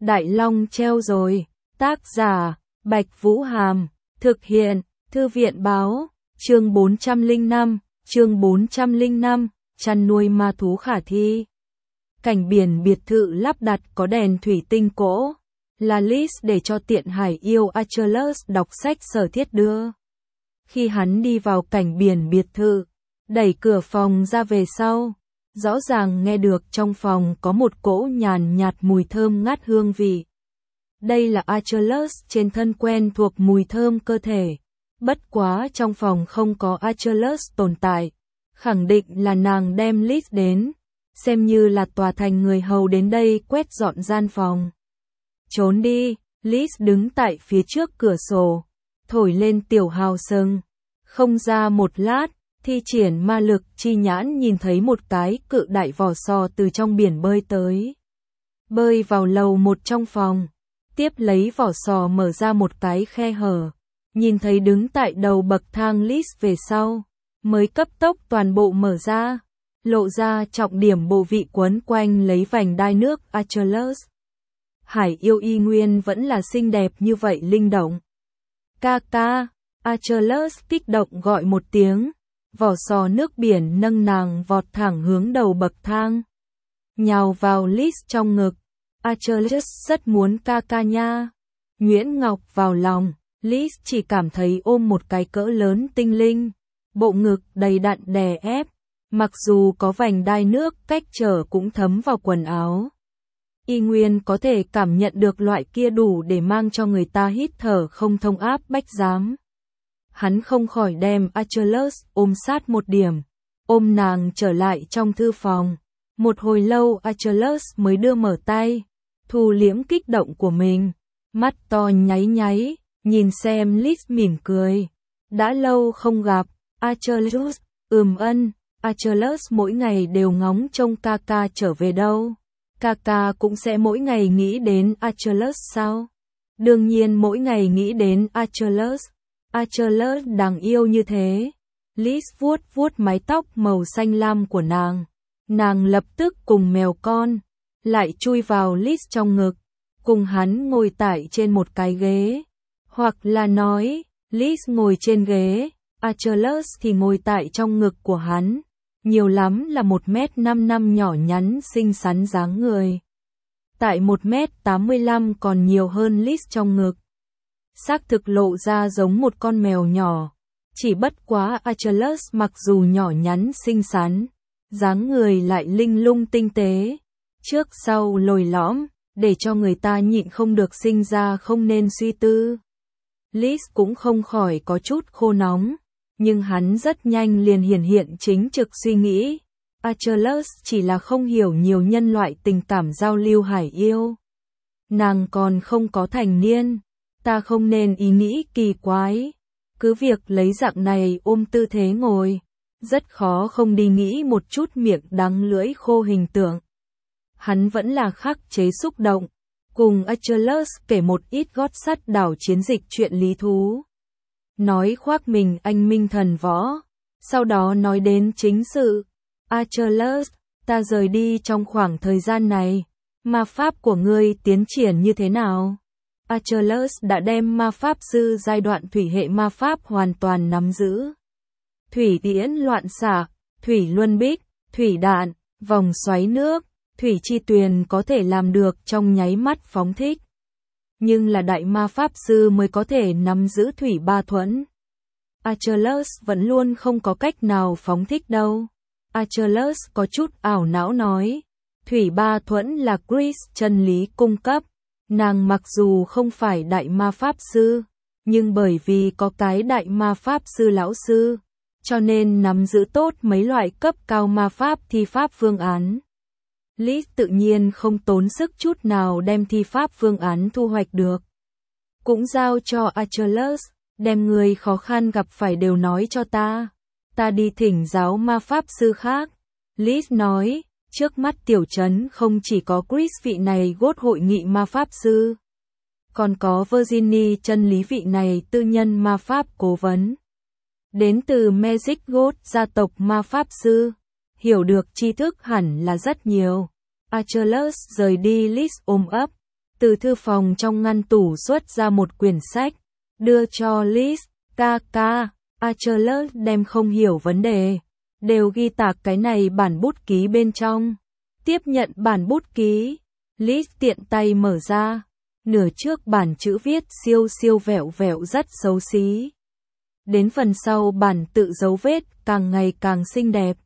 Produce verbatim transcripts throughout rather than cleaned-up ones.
Đại Long treo rồi. Tác giả, Bạch Vũ Hàm. Thực hiện, Thư viện Báo. Chương bốn trăm lẻ năm, chương bốn trăm lẻ năm, chăn nuôi ma thú khả thi. Cảnh biển biệt thự lắp đặt có đèn thủy tinh cỗ, là list để cho tiện hải yêu Achilles đọc sách sở thiết đưa. Khi hắn đi vào cảnh biển biệt thự, đẩy cửa phòng ra về sau, rõ ràng nghe được trong phòng có một cỗ nhàn nhạt mùi thơm ngát hương vị. Đây là Achilles trên thân quen thuộc mùi thơm cơ thể. Bất quá trong phòng không có Achilles tồn tại, khẳng định là nàng đem Liz đến, xem như là tòa thành người hầu đến đây quét dọn gian phòng. Trốn đi, Liz đứng tại phía trước cửa sổ, thổi lên tiểu hào sừng. Không ra một lát, thi triển ma lực chi nhãn nhìn thấy một cái cự đại vỏ sò từ trong biển bơi tới. Bơi vào lầu một trong phòng, tiếp lấy vỏ sò mở ra một cái khe hở. Nhìn thấy đứng tại đầu bậc thang list về sau, mới cấp tốc toàn bộ mở ra, lộ ra trọng điểm bộ vị quấn quanh lấy vành đai nước Achilles. Hải yêu y nguyên vẫn là xinh đẹp như vậy linh động. Ca ca, Achilles kích động gọi một tiếng, vỏ sò nước biển nâng nàng vọt thẳng hướng đầu bậc thang. Nhào vào list trong ngực, Achilles rất muốn ca ca nha. Nguyễn Ngọc vào lòng. Liz chỉ cảm thấy ôm một cái cỡ lớn tinh linh, bộ ngực đầy đặn đè ép, mặc dù có vành đai nước cách trở cũng thấm vào quần áo. Y nguyên có thể cảm nhận được loại kia đủ để mang cho người ta hít thở không thông áp bách giám. Hắn không khỏi đem Achilles ôm sát một điểm, ôm nàng trở lại trong thư phòng. Một hồi lâu Achilles mới đưa mở tay, thu liễm kích động của mình, mắt to nháy nháy. Nhìn xem Liz mỉm cười. Đã lâu không gặp, Achilles, ừm ân, Achilles mỗi ngày đều ngóng trông ca ca trở về đâu. Ca ca cũng sẽ mỗi ngày nghĩ đến Achilles sao? Đương nhiên mỗi ngày nghĩ đến Achilles. Achilles đáng yêu như thế. Liz vuốt vuốt mái tóc màu xanh lam của nàng. Nàng lập tức cùng mèo con, lại chui vào Liz trong ngực, cùng hắn ngồi tại trên một cái ghế. Hoặc là nói, Liz ngồi trên ghế, Achilles thì ngồi tại trong ngực của hắn, nhiều lắm là một mét năm năm nhỏ nhắn xinh xắn dáng người. Tại một mét tám mươi lăm còn nhiều hơn Liz trong ngực. Xác thực lộ ra giống một con mèo nhỏ, chỉ bất quá Achilles mặc dù nhỏ nhắn xinh xắn, dáng người lại linh lung tinh tế, trước sau lồi lõm, để cho người ta nhịn không được sinh ra không nên suy tư. Liz cũng không khỏi có chút khô nóng, nhưng hắn rất nhanh liền hiển hiện chính trực suy nghĩ. Achilles chỉ là không hiểu nhiều nhân loại tình cảm giao lưu hải yêu. Nàng còn không có thành niên, ta không nên ý nghĩ kỳ quái. Cứ việc lấy dạng này ôm tư thế ngồi, rất khó không đi nghĩ một chút miệng đắng lưỡi khô hình tượng. Hắn vẫn là khắc chế xúc động. Cùng Achilles kể một ít gót sắt đảo chiến dịch chuyện lý thú. Nói khoác mình anh minh thần võ. Sau đó nói đến chính sự. Achilles, ta rời đi trong khoảng thời gian này. Ma pháp của ngươi tiến triển như thế nào? Achilles đã đem ma pháp sư giai đoạn thủy hệ ma pháp hoàn toàn nắm giữ. Thủy tiễn loạn xạ, thủy luân bích, thủy đạn, vòng xoáy nước. Thủy chi tuyền có thể làm được trong nháy mắt phóng thích. Nhưng là đại ma pháp sư mới có thể nắm giữ thủy ba thuẫn. Achilles vẫn luôn không có cách nào phóng thích đâu. Achilles có chút ảo não nói. Thủy ba thuẫn là Chris chân lý cung cấp. Nàng mặc dù không phải đại ma pháp sư, nhưng bởi vì có cái đại ma pháp sư lão sư, cho nên nắm giữ tốt mấy loại cấp cao ma pháp thi pháp phương án. Liz tự nhiên không tốn sức chút nào đem thi pháp phương án thu hoạch được. Cũng giao cho Achilles, đem người khó khăn gặp phải đều nói cho ta. Ta đi thỉnh giáo ma pháp sư khác. Liz nói, trước mắt tiểu trấn không chỉ có Chris vị này gốt hội nghị ma pháp sư. Còn có Virginie chân lý vị này tư nhân ma pháp cố vấn. Đến từ Magic God gia tộc ma pháp sư. Hiểu được tri thức hẳn là rất nhiều. Achilles rời đi Liz ôm ấp, từ thư phòng trong ngăn tủ xuất ra một quyển sách, đưa cho Liz. Ca ca, Achilles đem không hiểu vấn đề, đều ghi tạc cái này bản bút ký bên trong. Tiếp nhận bản bút ký, Liz tiện tay mở ra, nửa trước bản chữ viết siêu siêu vẹo vẹo rất xấu xí. Đến phần sau bản tự dấu vết càng ngày càng xinh đẹp.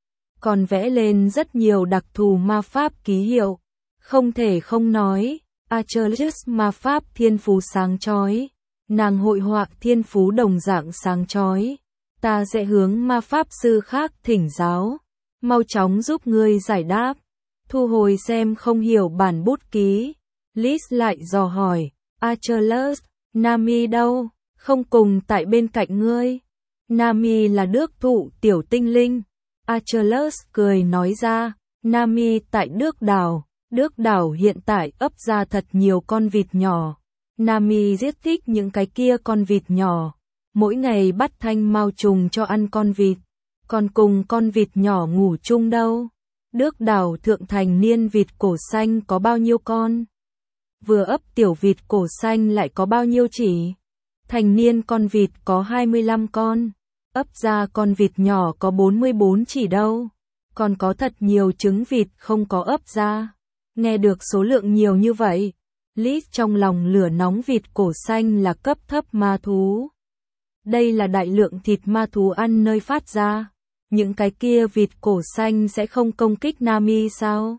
Còn vẽ lên rất nhiều đặc thù ma pháp ký hiệu. Không thể không nói, Achilles ma pháp thiên phú sáng chói. Nàng hội họa thiên phú đồng dạng sáng chói. Ta sẽ hướng ma pháp sư khác thỉnh giáo. Mau chóng giúp ngươi giải đáp. Thu hồi xem không hiểu bản bút ký. Liz lại dò hỏi, Achilles, Nami đâu? Không cùng tại bên cạnh ngươi. Nami là đước thụ tiểu tinh linh. Achilles cười nói ra, Nami tại đước đảo. Đước đảo hiện tại ấp ra thật nhiều con vịt nhỏ. Nami rất thích những cái kia con vịt nhỏ. Mỗi ngày bắt thanh mao trùng cho ăn con vịt. Còn cùng con vịt nhỏ ngủ chung đâu. Đước đảo thượng thành niên vịt cổ xanh có bao nhiêu con? Vừa ấp tiểu vịt cổ xanh lại có bao nhiêu chỉ? Thành niên con vịt có hai mươi lăm con. Ấp ra con vịt nhỏ có bốn mươi bốn chỉ đâu. Còn có thật nhiều trứng vịt không có ấp ra. Nghe được số lượng nhiều như vậy, Liz trong lòng lửa nóng. Vịt cổ xanh là cấp thấp ma thú. Đây là đại lượng thịt ma thú ăn nơi phát ra. Những cái kia vịt cổ xanh sẽ không công kích Nami sao?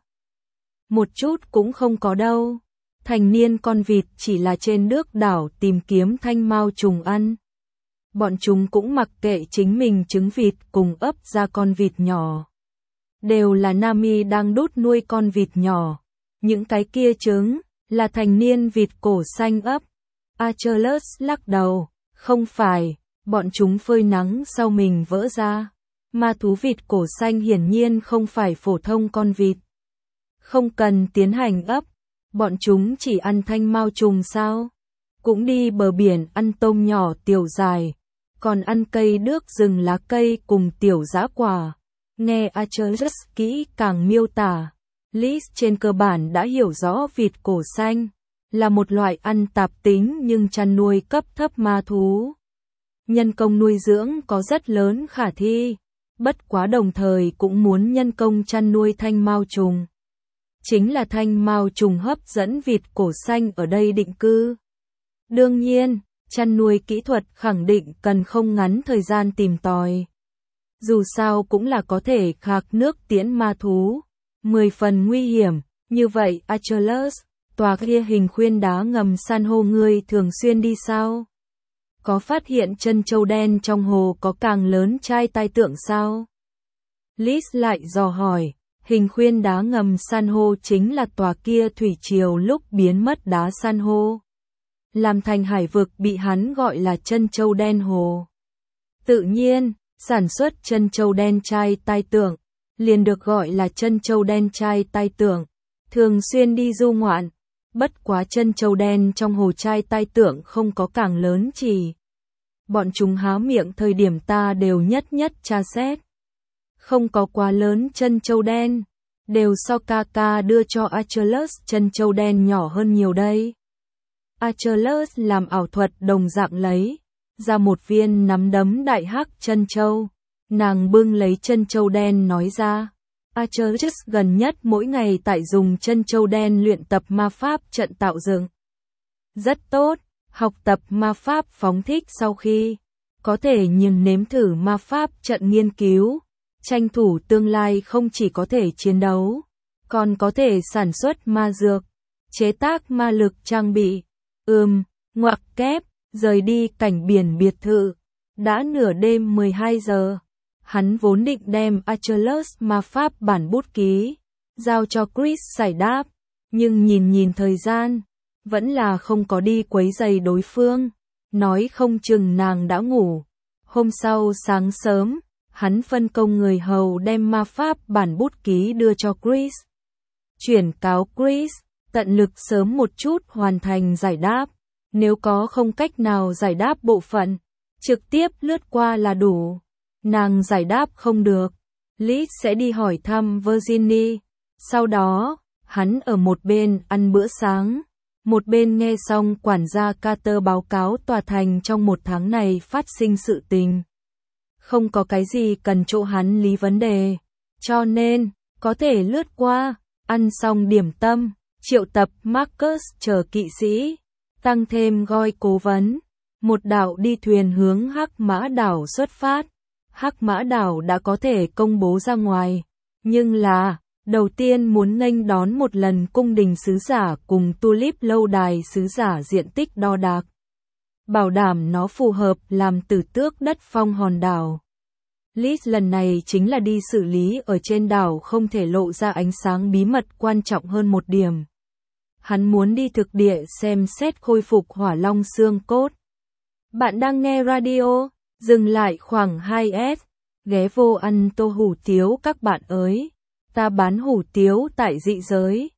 Một chút cũng không có đâu. Thành niên con vịt chỉ là trên đước đảo tìm kiếm thanh mao trùng ăn. Bọn chúng cũng mặc kệ chính mình trứng vịt cùng ấp ra con vịt nhỏ. Đều là Nami đang đút nuôi con vịt nhỏ. Những cái kia trứng là thành niên vịt cổ xanh ấp. Achilles lắc đầu, không phải, bọn chúng phơi nắng sau mình vỡ ra. Ma thú vịt cổ xanh hiển nhiên không phải phổ thông con vịt. Không cần tiến hành ấp, bọn chúng chỉ ăn thanh mao trùng sao? Cũng đi bờ biển ăn tôm nhỏ tiểu dài, còn ăn cây đước rừng lá cây cùng tiểu dã quả. Nghe Achilles kỹ càng miêu tả, Liz trên cơ bản đã hiểu rõ vịt cổ xanh là một loại ăn tạp tính nhưng chăn nuôi cấp thấp ma thú. Nhân công nuôi dưỡng có rất lớn khả thi, bất quá đồng thời cũng muốn nhân công chăn nuôi thanh mao trùng. Chính là thanh mao trùng hấp dẫn vịt cổ xanh ở đây định cư. Đương nhiên, chăn nuôi kỹ thuật khẳng định cần không ngắn thời gian tìm tòi. Dù sao cũng là có thể khạc nước tiễn ma thú. Mười phần nguy hiểm, như vậy Achilles, tòa kia hình khuyên đá ngầm san hô ngươi thường xuyên đi sao? Có phát hiện chân châu đen trong hồ có càng lớn trai tai tượng sao? Liz lại dò hỏi, hình khuyên đá ngầm san hô chính là tòa kia thủy triều lúc biến mất đá san hô. Làm thành hải vực bị hắn gọi là chân châu đen hồ. Tự nhiên, sản xuất chân châu đen trai tai tượng, liền được gọi là chân châu đen trai tai tượng, thường xuyên đi du ngoạn. Bất quá chân châu đen trong hồ trai tai tượng không có càng lớn chỉ. Bọn chúng há miệng thời điểm ta đều nhất nhất tra xét. Không có quá lớn chân châu đen, đều so ca ca đưa cho Achilles chân châu đen nhỏ hơn nhiều đây. Achilles làm ảo thuật đồng dạng lấy ra một viên nắm đấm đại hắc chân châu. Nàng bưng lấy chân châu đen nói ra. Achilles gần nhất mỗi ngày tại dùng chân châu đen luyện tập ma pháp trận tạo dựng. Rất tốt, học tập ma pháp phóng thích sau khi có thể nhìn nếm thử ma pháp trận nghiên cứu, tranh thủ tương lai không chỉ có thể chiến đấu, còn có thể sản xuất ma dược, chế tác ma lực trang bị. Ừm, ngoặc kép, rời đi cảnh biển biệt thự. Đã nửa đêm mười hai giờ. Hắn vốn định đem Achilles ma pháp bản bút ký giao cho Chris giải đáp, nhưng nhìn nhìn thời gian, vẫn là không có đi quấy rầy đối phương, nói không chừng nàng đã ngủ. Hôm sau sáng sớm, hắn phân công người hầu đem ma pháp bản bút ký đưa cho Chris. Chuyển cáo Chris, tận lực sớm một chút hoàn thành giải đáp, nếu có không cách nào giải đáp bộ phận, trực tiếp lướt qua là đủ. Nàng giải đáp không được, Liz sẽ đi hỏi thăm Virginie. Sau đó, hắn ở một bên ăn bữa sáng, Một bên nghe xong quản gia Carter báo cáo tòa thành trong một tháng này phát sinh sự tình. Không có cái gì cần chỗ hắn lý vấn đề. Cho nên, có thể lướt qua, ăn xong điểm tâm, triệu tập Marcus chờ kỵ sĩ, tăng thêm Goi cố vấn. Một đạo đi thuyền hướng Hắc Mã Đảo xuất phát. Hắc Mã Đảo đã có thể công bố ra ngoài. Nhưng là, đầu tiên muốn nghênh đón một lần cung đình sứ giả cùng Tulip lâu đài sứ giả diện tích đo đạc. Bảo đảm nó phù hợp làm tử tước đất phong hòn đảo. Liz lần này chính là đi xử lý ở trên đảo không thể lộ ra ánh sáng bí mật quan trọng hơn một điểm. Hắn muốn đi thực địa xem xét khôi phục hỏa long xương cốt. Bạn đang nghe radio, dừng lại khoảng hai S, ghé vô ăn tô hủ tiếu các bạn ơi. Ta bán hủ tiếu tại dị giới.